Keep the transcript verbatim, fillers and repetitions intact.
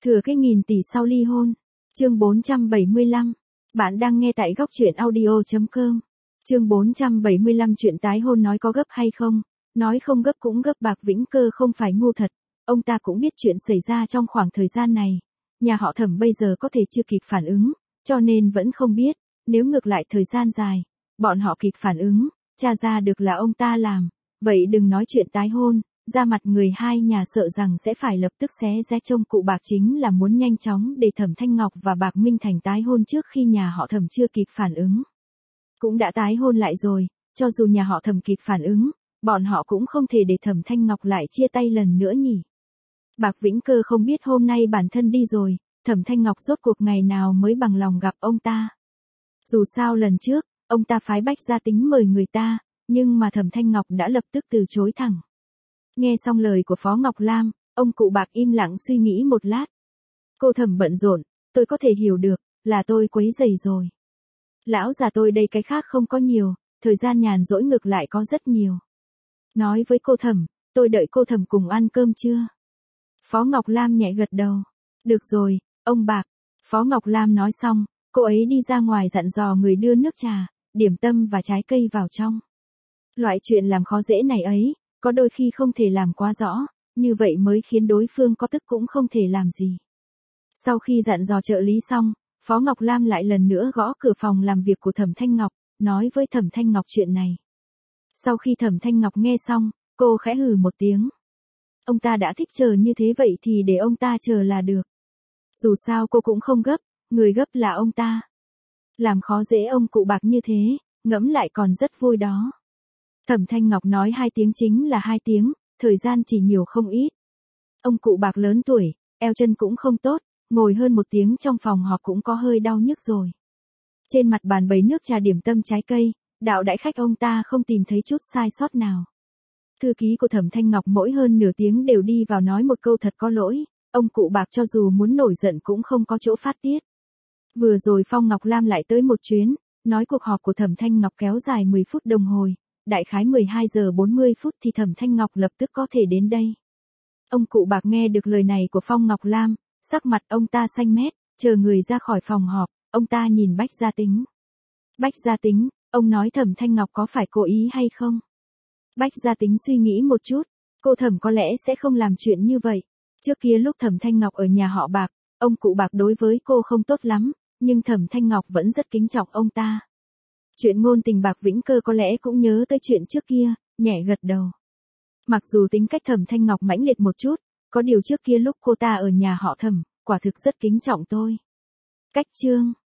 Thừa cái nghìn tỷ sau ly hôn. Chương bốn trăm bảy mươi lăm. Bạn đang nghe tại góc truyện audio chấm com. Chương bốn trăm bảy mươi lăm chuyện tái hôn nói có gấp hay không? Nói không gấp cũng gấp. Bạc Vĩnh Cơ không phải ngu thật. Ông ta cũng biết chuyện xảy ra trong khoảng thời gian này. Nhà họ Thẩm bây giờ có thể chưa kịp phản ứng, cho nên vẫn không biết. Nếu ngược lại thời gian dài, bọn họ kịp phản ứng, tra ra được là ông ta làm. Vậy đừng nói chuyện tái hôn, ra mặt người hai nhà sợ rằng sẽ phải lập tức xé rẽ. Trông cụ Bạc chính là muốn nhanh chóng để Thẩm Thanh Ngọc và Bạc Minh Thành tái hôn trước khi nhà họ Thẩm chưa kịp phản ứng. Cũng đã tái hôn lại rồi, cho dù nhà họ Thẩm kịp phản ứng, bọn họ cũng không thể để Thẩm Thanh Ngọc lại chia tay lần nữa nhỉ. Bạc Vĩnh Cơ không biết hôm nay bản thân đi rồi, Thẩm Thanh Ngọc rốt cuộc ngày nào mới bằng lòng gặp ông ta. Dù sao lần trước, ông ta phái Bách Gia Tính mời người ta, nhưng mà Thẩm Thanh Ngọc đã lập tức từ chối thẳng. Nghe xong lời của Phó Ngọc Lam, ông cụ Bạc im lặng suy nghĩ một lát. Cô Thẩm bận rộn, tôi có thể hiểu được, là tôi quấy rầy rồi. Lão già tôi đây cái khác không có nhiều, thời gian nhàn rỗi ngược lại có rất nhiều. Nói với cô Thẩm, tôi đợi cô Thẩm cùng ăn cơm chưa? Phó Ngọc Lam nhẹ gật đầu. Được rồi, ông Bạc. Phó Ngọc Lam nói xong, cô ấy đi ra ngoài dặn dò người đưa nước trà, điểm tâm và trái cây vào trong. Loại chuyện làm khó dễ này ấy, có đôi khi không thể làm quá rõ, như vậy mới khiến đối phương có tức cũng không thể làm gì. Sau khi dặn dò trợ lý xong, Phó Ngọc Lam lại lần nữa gõ cửa phòng làm việc của Thẩm Thanh Ngọc, nói với Thẩm Thanh Ngọc chuyện này. Sau khi Thẩm Thanh Ngọc nghe xong, cô khẽ hừ một tiếng. Ông ta đã thích chờ như thế vậy thì để ông ta chờ là được. Dù sao cô cũng không gấp, người gấp là ông ta. Làm khó dễ ông cụ Bạc như thế, ngẫm lại còn rất vui đó. Thẩm Thanh Ngọc nói hai tiếng chính là hai tiếng, thời gian chỉ nhiều không ít. Ông cụ Bạc lớn tuổi, eo chân cũng không tốt, ngồi hơn một tiếng trong phòng họp cũng có hơi đau nhức rồi. Trên mặt bàn bày nước trà điểm tâm trái cây, đạo đãi khách ông ta không tìm thấy chút sai sót nào. Thư ký của Thẩm Thanh Ngọc mỗi hơn nửa tiếng đều đi vào nói một câu thật có lỗi, ông cụ Bạc cho dù muốn nổi giận cũng không có chỗ phát tiết. Vừa rồi Phong Ngọc Lam lại tới một chuyến, nói cuộc họp của Thẩm Thanh Ngọc kéo dài mười phút đồng hồ, đại khái mười hai giờ bốn mươi phút thì Thẩm Thanh Ngọc lập tức có thể đến đây. Ông cụ Bạc nghe được lời này của Phong Ngọc Lam, sắc mặt ông ta xanh mét, chờ người ra khỏi phòng họp, ông ta nhìn Bách Gia Tính. Bách Gia Tính, ông nói Thẩm Thanh Ngọc có phải cố ý hay không? Bách Gia Tính suy nghĩ một chút, cô Thẩm có lẽ sẽ không làm chuyện như vậy. Trước kia lúc Thẩm Thanh Ngọc ở nhà họ Bạc, ông cụ Bạc đối với cô không tốt lắm, nhưng Thẩm Thanh Ngọc vẫn rất kính trọng ông ta. Chuyện ngôn tình Bạc Vĩnh Cơ có lẽ cũng nhớ tới chuyện trước kia, nhẹ gật đầu. Mặc dù tính cách Thẩm Thanh Ngọc mãnh liệt một chút, có điều trước kia lúc cô ta ở nhà họ Thẩm, quả thực rất kính trọng tôi. Cách chương